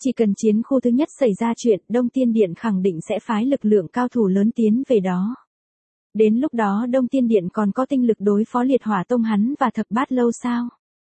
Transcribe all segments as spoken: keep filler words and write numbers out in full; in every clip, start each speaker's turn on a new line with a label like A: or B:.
A: Chỉ cần chiến khu thứ nhất xảy ra chuyện, Đông Tiên Điện khẳng định sẽ phái lực lượng cao thủ lớn tiến về đó. Đến lúc đó Đông Tiên Điện còn có tinh lực đối phó Liệt Hỏa Tông hắn và Thập Bát Lâu sao?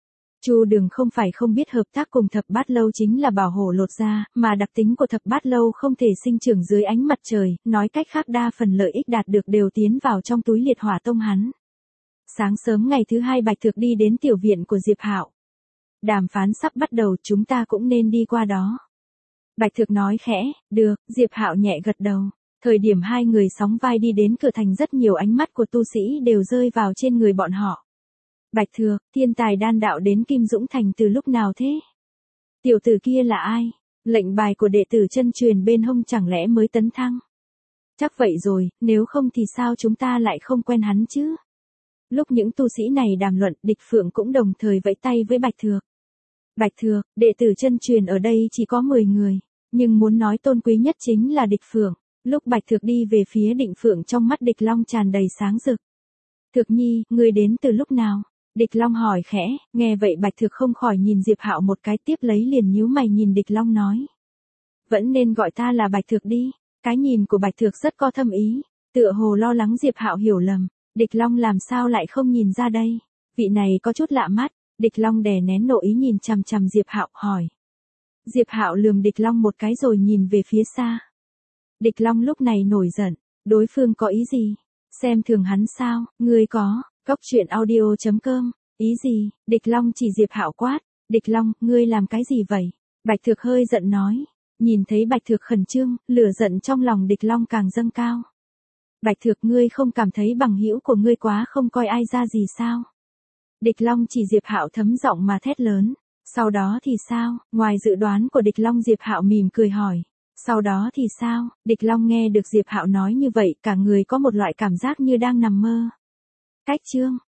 A: Chu Đường không phải không biết hợp tác cùng Thập Bát Lâu chính là bảo hộ Lột Ra, mà đặc tính của Thập Bát Lâu không thể sinh trưởng dưới ánh mặt trời, nói cách khác đa phần lợi ích đạt được đều tiến vào trong túi Liệt Hỏa Tông hắn. Sáng sớm ngày thứ hai Bạch Thược đi đến tiểu viện của Diệp Hạo. Đàm phán sắp bắt đầu, chúng ta cũng nên đi qua đó. Bạch Thược nói khẽ, được, Diệp Hạo nhẹ gật đầu. Thời điểm hai người sóng vai đi đến cửa thành rất nhiều ánh mắt của tu sĩ đều rơi vào trên người bọn họ. Bạch Thược, thiên tài đan đạo đến Kim Dũng Thành từ lúc nào thế? Tiểu tử kia là ai? Lệnh bài của đệ tử chân truyền bên hông chẳng lẽ mới tấn thăng? Chắc vậy rồi, nếu không thì sao chúng ta lại không quen hắn chứ? Lúc những tu sĩ này đàm luận, Địch Phượng cũng đồng thời vẫy tay với Bạch Thược. Bạch Thược, đệ tử chân truyền ở đây chỉ có mười người, nhưng muốn nói tôn quý nhất chính là Địch Phượng. Lúc Bạch Thược đi về phía Định Phượng trong mắt Địch Long tràn đầy sáng rực. Thược nhi, ngươi đến từ lúc nào? Địch Long hỏi khẽ, nghe vậy Bạch Thược không khỏi nhìn Diệp Hạo một cái, tiếp lấy liền nhíu mày nhìn Địch Long nói. Vẫn nên gọi ta là Bạch Thược đi. Cái nhìn của Bạch Thược rất có thâm ý, tựa hồ lo lắng Diệp Hạo hiểu lầm. Địch Long làm sao lại không nhìn ra đây? Vị này có chút lạ mắt. Địch Long đè nén nộ ý nhìn chằm chằm Diệp Hạo hỏi. Diệp Hạo lườm Địch Long một cái rồi nhìn về phía xa. Địch Long lúc này nổi giận, đối phương có ý gì? Xem thường hắn sao? Ngươi có, cốc truyện audio chấm com, ý gì? Địch Long chỉ Diệp Hạo quát, Địch Long, ngươi làm cái gì vậy? Bạch Thược hơi giận nói, nhìn thấy Bạch Thược khẩn trương, lửa giận trong lòng Địch Long càng dâng cao. Bạch Thược, ngươi không cảm thấy bằng hữu của ngươi quá không coi ai ra gì sao? Địch Long chỉ Diệp Hạo thấm giọng mà thét lớn, sau đó thì sao? Ngoài dự đoán của Địch Long, Diệp Hạo mỉm cười hỏi. Sau đó thì sao? Địch Long nghe được Diệp Hạo nói như vậy, cả người có một loại cảm giác như đang nằm mơ. Cách chương